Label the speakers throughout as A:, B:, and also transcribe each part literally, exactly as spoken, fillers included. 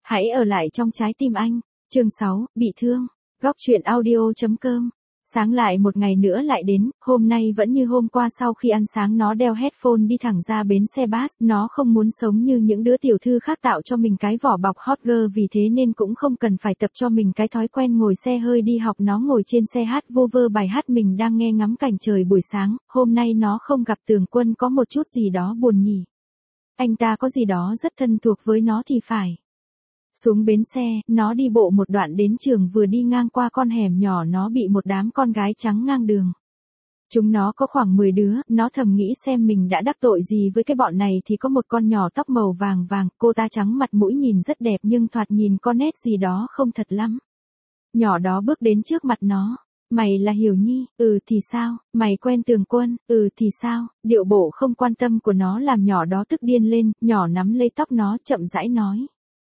A: Hãy ở lại trong trái tim anh. Chương sáu, bị thương. Góc truyện audio chấm com. Sáng lại một ngày nữa lại đến, hôm nay vẫn như hôm qua sau khi ăn sáng nó đeo headphone đi thẳng ra bến xe bus, nó không muốn sống như những đứa tiểu thư khác tạo cho mình cái vỏ bọc hot girl vì thế nên cũng không cần phải tập cho mình cái thói quen ngồi xe hơi đi học nó ngồi trên xe hát vô vơ bài hát mình đang nghe ngắm cảnh trời buổi sáng, hôm nay nó không gặp Tường Quân có một chút gì đó buồn nhỉ. Anh ta có gì đó rất thân thuộc với nó thì phải. Xuống bến xe, nó đi bộ một đoạn đến trường vừa đi ngang qua con hẻm nhỏ nó bị một đám con gái trắng ngang đường. Chúng nó có khoảng mười đứa, nó thầm nghĩ xem mình đã đắc tội gì với cái bọn này thì có một con nhỏ tóc màu vàng vàng, cô ta trắng mặt mũi nhìn rất đẹp nhưng thoạt nhìn có nét gì đó không thật lắm. Nhỏ đó bước đến trước mặt nó. Mày là Hiểu Nhi, ừ thì sao, mày quen Tường Quân, ừ thì sao, điệu bộ không quan tâm của nó làm nhỏ đó tức điên lên, nhỏ nắm lấy tóc nó chậm rãi nói.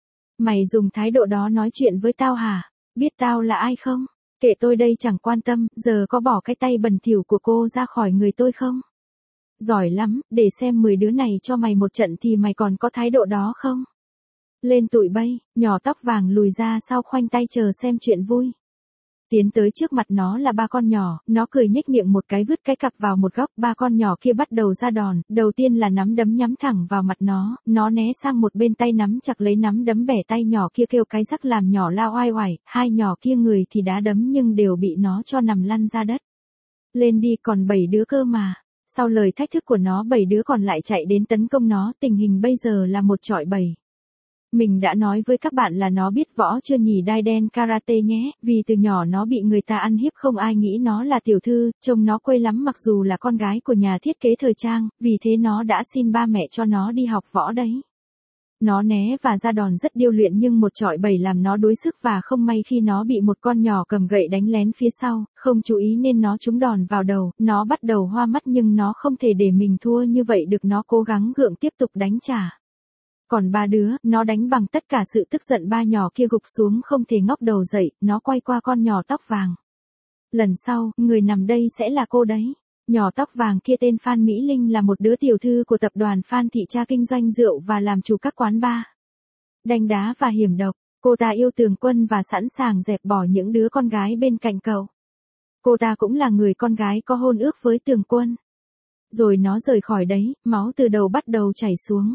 A: Mày dùng thái độ đó nói chuyện với tao hả? Biết tao là ai không? Kệ tôi đây chẳng quan tâm, giờ có bỏ cái tay bẩn thỉu của cô ra khỏi người tôi không? Giỏi lắm, để xem mười đứa này cho mày một trận thì mày còn có thái độ đó không? Lên tụi bay, nhỏ tóc vàng lùi ra sau khoanh tay chờ xem chuyện vui. Tiến tới trước mặt nó là ba con nhỏ, nó cười nhếch miệng một cái vứt cái cặp vào một góc, ba con nhỏ kia bắt đầu ra đòn, đầu tiên là nắm đấm nhắm thẳng vào mặt nó, nó né sang một bên tay nắm chặt lấy nắm đấm bẻ tay nhỏ kia kêu cái rắc làm nhỏ lao oai oải, hai nhỏ kia người thì đá đấm nhưng đều bị nó cho nằm lăn ra đất. Lên đi còn bảy đứa cơ mà. Sau lời thách thức của nó bảy đứa còn lại chạy đến tấn công nó, tình hình bây giờ là một chọi bảy. Mình đã nói với các bạn là nó biết võ chưa nhỉ đai đen karate nhé, vì từ nhỏ nó bị người ta ăn hiếp không ai nghĩ nó là tiểu thư, trông nó quê lắm mặc dù là con gái của nhà thiết kế thời trang, vì thế nó đã xin ba mẹ cho nó đi học võ đấy. Nó né và ra đòn rất điêu luyện nhưng một chọi bảy làm nó đuối sức và không may khi nó bị một con nhỏ cầm gậy đánh lén phía sau, không chú ý nên nó trúng đòn vào đầu, nó bắt đầu hoa mắt nhưng nó không thể để mình thua như vậy được nó cố gắng gượng tiếp tục đánh trả. Còn ba đứa, nó đánh bằng tất cả sự tức giận ba nhỏ kia gục xuống không thể ngóc đầu dậy, nó quay qua con nhỏ tóc vàng. Lần sau, người nằm đây sẽ là cô đấy. Nhỏ tóc vàng kia tên Phan Mỹ Linh là một đứa tiểu thư của tập đoàn Phan Thị Cha kinh doanh rượu và làm chủ các quán bar. Đanh đá và hiểm độc, cô ta yêu Tường Quân và sẵn sàng dẹp bỏ những đứa con gái bên cạnh cậu. Cô ta cũng là người con gái có hôn ước với Tường Quân. Rồi nó rời khỏi đấy, máu từ đầu bắt đầu chảy xuống.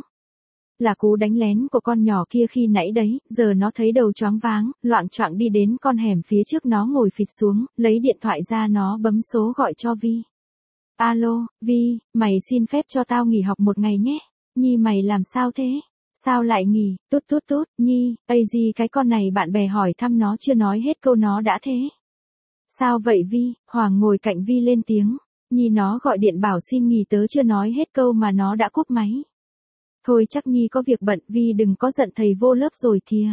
A: Là cú đánh lén của con nhỏ kia khi nãy đấy, giờ nó thấy đầu choáng váng, loạng choạng đi đến con hẻm phía trước nó ngồi phịch xuống, lấy điện thoại ra nó bấm số gọi cho Vi. Alo, Vi, mày xin phép cho tao nghỉ học một ngày nhé. Nhi mày làm sao thế? Sao lại nghỉ? Tút tút tút, Nhi, ây gì cái con này bạn bè hỏi thăm nó chưa nói hết câu nó đã thế. Sao vậy Vi? Hoàng ngồi cạnh Vi lên tiếng. Nhi nó gọi điện bảo xin nghỉ tớ chưa nói hết câu mà nó đã cúp máy. Thôi chắc Nhi có việc bận Vi đừng có giận thầy vô lớp rồi kìa.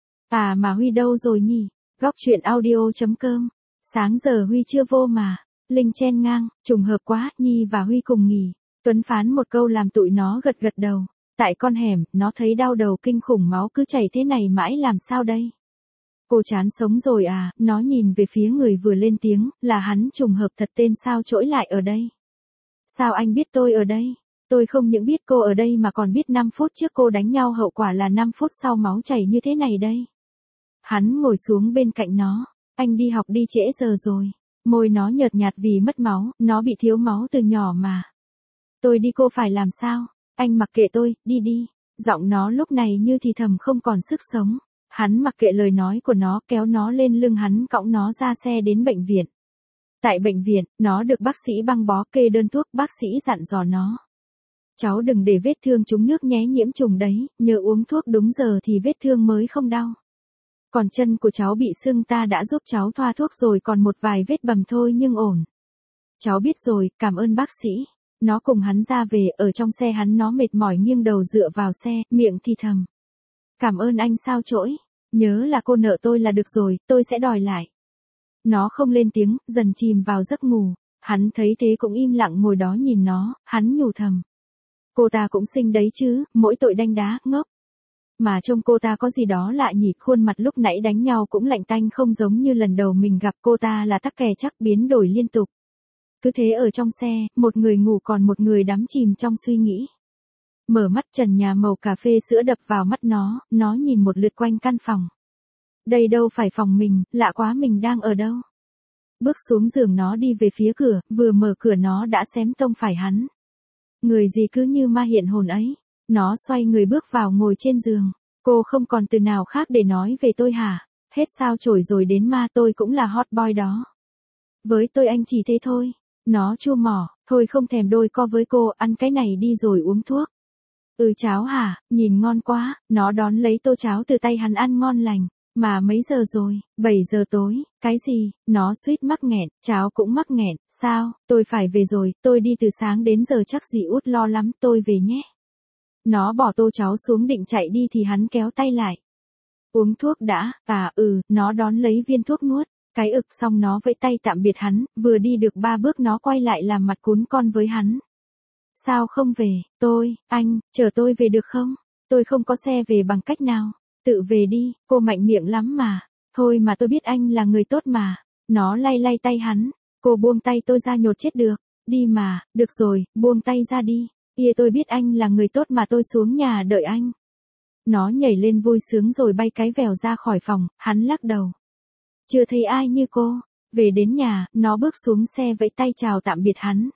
A: À mà Huy đâu rồi nhỉ? Góc truyện audio chấm com. Sáng giờ Huy chưa vô mà. Linh chen ngang, trùng hợp quá, Nhi và Huy cùng nghỉ. Tuấn phán một câu làm tụi nó gật gật đầu. Tại con hẻm, nó thấy đau đầu kinh khủng máu cứ chảy thế này mãi làm sao đây? Cô chán sống rồi à, nó nhìn về phía người vừa lên tiếng, là hắn trùng hợp thật tên sao trỗi lại ở đây. Sao anh biết tôi ở đây? Tôi không những biết cô ở đây mà còn biết năm phút trước cô đánh nhau hậu quả là năm phút sau máu chảy như thế này đây. Hắn ngồi xuống bên cạnh nó, anh đi học đi trễ giờ rồi. Môi nó nhợt nhạt vì mất máu, nó bị thiếu máu từ nhỏ mà. Tôi đi cô phải làm sao? Anh mặc kệ tôi, đi đi. Giọng nó lúc này như thì thầm không còn sức sống. Hắn mặc kệ lời nói của nó kéo nó lên lưng hắn cõng nó ra xe đến bệnh viện. Tại bệnh viện, nó được bác sĩ băng bó kê đơn thuốc bác sĩ dặn dò nó. Cháu đừng để vết thương trúng nước nhé nhiễm trùng đấy, nhớ uống thuốc đúng giờ thì vết thương mới không đau. Còn chân của cháu bị sưng ta đã giúp cháu thoa thuốc rồi còn một vài vết bầm thôi nhưng ổn. Cháu biết rồi, cảm ơn bác sĩ. Nó cùng hắn ra về, ở trong xe hắn nó mệt mỏi nghiêng đầu dựa vào xe, miệng thì thầm. Cảm ơn anh sao trỗi, nhớ là cô nợ tôi là được rồi, tôi sẽ đòi lại. Nó không lên tiếng, dần chìm vào giấc ngủ, hắn thấy thế cũng im lặng ngồi đó nhìn nó, hắn nhủ thầm. Cô ta cũng xinh đấy chứ, mỗi tội đanh đá, ngốc. Mà trông cô ta có gì đó lạ nhỉ, khuôn mặt lúc nãy đánh nhau cũng lạnh tanh không giống như lần đầu mình gặp cô ta là tắc kè chắc biến đổi liên tục. Cứ thế ở trong xe, một người ngủ còn một người đắm chìm trong suy nghĩ. Mở mắt trần nhà màu cà phê sữa đập vào mắt nó, nó nhìn một lượt quanh căn phòng. Đây đâu phải phòng mình, lạ quá mình đang ở đâu. Bước xuống giường nó đi về phía cửa, vừa mở cửa nó đã xém tông phải hắn. Người gì cứ như ma hiện hồn ấy. Nó xoay người bước vào ngồi trên giường. Cô không còn từ nào khác để nói về tôi hả? Hết sao chổi rồi đến ma, tôi cũng là hot boy đó. Với tôi anh chỉ thế thôi. Nó chua mỏ, thôi không thèm đôi co với cô, ăn cái này đi rồi uống thuốc. Ừ cháo hả, nhìn ngon quá, nó đón lấy tô cháo từ tay hắn ăn ngon lành. Mà mấy giờ rồi, bảy giờ tối, cái gì, nó suýt mắc nghẹn, cháo cũng mắc nghẹn, sao, tôi phải về rồi, tôi đi từ sáng đến giờ chắc dì út lo lắm, tôi về nhé. Nó bỏ tô cháo xuống định chạy đi thì hắn kéo tay lại. Uống thuốc đã, à ừ, nó đón lấy viên thuốc nuốt, cái ực xong nó vẫy tay tạm biệt hắn, vừa đi được ba bước nó quay lại làm mặt cún con với hắn. Sao không về, tôi, anh, chờ tôi về được không? Tôi không có xe về bằng cách nào. Tự về đi, cô mạnh miệng lắm mà. Thôi mà tôi biết anh là người tốt mà. Nó lay lay tay hắn. Cô buông tay tôi ra nhột chết được. Đi mà, được rồi, buông tay ra đi. Ia tôi biết anh là người tốt mà tôi xuống nhà đợi anh. Nó nhảy lên vui sướng rồi bay cái vèo ra khỏi phòng, hắn lắc đầu. Chưa thấy ai như cô. Về đến nhà, nó bước xuống xe vẫy tay chào tạm biệt hắn.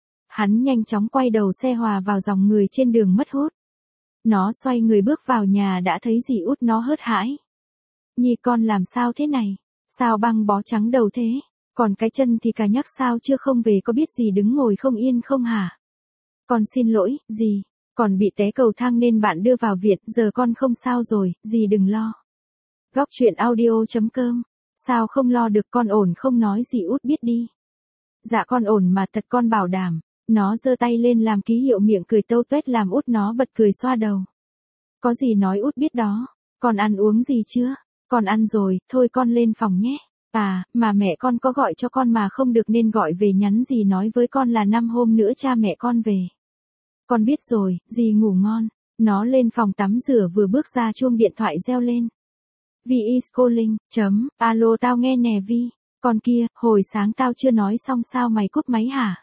A: Hắn nhanh chóng quay đầu xe hòa vào dòng người trên đường mất hút. Nó xoay người bước vào nhà đã thấy dì út nó hớt hãi. Nhi con làm sao thế này? Sao băng bó trắng đầu thế? Còn cái chân thì cả nhắc sao chưa không về có biết gì đứng ngồi không yên không hả? Con xin lỗi, dì. Còn bị té cầu thang nên bạn đưa vào viện, giờ con không sao rồi, dì đừng lo. Góc truyện audio chấm com. Sao không lo được con ổn không nói dì út biết đi. Dạ con ổn mà thật con bảo đảm. Nó giơ tay lên làm ký hiệu miệng cười tâu tuét làm út nó bật cười xoa đầu. Có gì nói út biết đó. Con ăn uống gì chưa? Con ăn rồi, thôi con lên phòng nhé. À, mà mẹ con có gọi cho con mà không được nên gọi về nhắn gì nói với con là năm hôm nữa cha mẹ con về. Con biết rồi, dì ngủ ngon. Nó lên phòng tắm rửa vừa bước ra chuông điện thoại reo lên. Vi is calling, chấm, alo tao nghe nè Vi. Con kia, hồi sáng tao chưa nói xong sao mày cúp máy hả?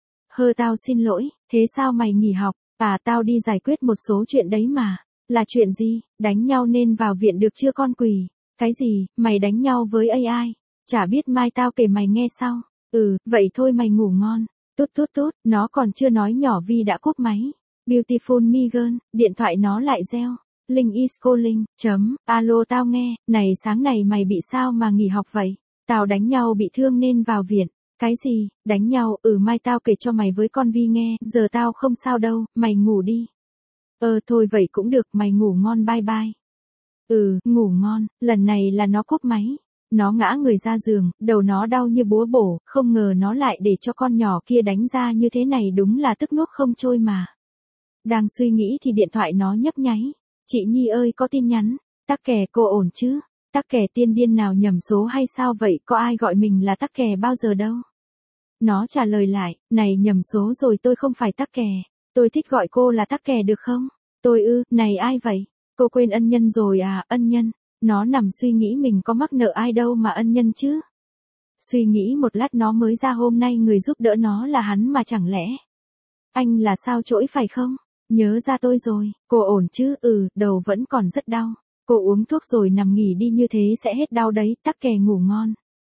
A: Hơ tao xin lỗi, thế sao mày nghỉ học? À tao đi giải quyết một số chuyện đấy mà. Là chuyện gì? Đánh nhau nên vào viện được chưa con quỷ? Cái gì, mày đánh nhau với a i? Chả biết mai tao kể mày nghe sau. Ừ, vậy thôi mày ngủ ngon. Tút tút tút, nó còn chưa nói nhỏ Vi đã cúp máy. Beautiful Megan, điện thoại nó lại reo. Linh is calling, chấm, alo tao nghe, này sáng này mày bị sao mà nghỉ học vậy? Tao đánh nhau bị thương nên vào viện. Cái gì, đánh nhau, ừ mai tao kể cho mày với con Vi nghe, giờ tao không sao đâu, mày ngủ đi. Ờ thôi vậy cũng được, mày ngủ ngon bye bye. Ừ, ngủ ngon, lần này là nó cúp máy. Nó ngã người ra giường, đầu nó đau như búa bổ, không ngờ nó lại để cho con nhỏ kia đánh ra như thế này đúng là tức nuốt không trôi mà. Đang suy nghĩ thì điện thoại nó nhấp nháy. Chị Nhi ơi có tin nhắn, tắc kè cô ổn chứ? Tắc kè tiên điên nào nhầm số hay sao vậy, có ai gọi mình là tắc kè bao giờ đâu. Nó trả lời lại, này nhầm số rồi tôi không phải tắc kè, tôi thích gọi cô là tắc kè được không? Tôi ư, này ai vậy? Cô quên ân nhân rồi à, ân nhân. Nó nằm suy nghĩ mình có mắc nợ ai đâu mà ân nhân chứ. Suy nghĩ một lát nó mới ra hôm nay người giúp đỡ nó là hắn mà chẳng lẽ. Anh là sao trỗi phải không? Nhớ ra tôi rồi, cô ổn chứ? Ừ, đầu vẫn còn rất đau. Cô uống thuốc rồi nằm nghỉ đi như thế sẽ hết đau đấy, tắc kè ngủ ngon.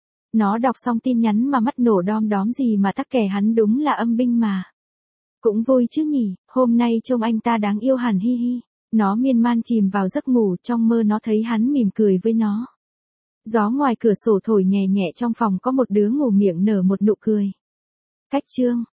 A: Nó đọc xong tin nhắn mà mắt nổ đom đóm gì mà tắc kè hắn đúng là âm binh mà. Cũng vui chứ nhỉ, hôm nay trông anh ta đáng yêu hẳn hi hi. Nó miên man chìm vào giấc ngủ, trong mơ nó thấy hắn mỉm cười với nó. Gió ngoài cửa sổ thổi nhẹ nhẹ trong phòng có một đứa ngủ miệng nở một nụ cười. Cách chương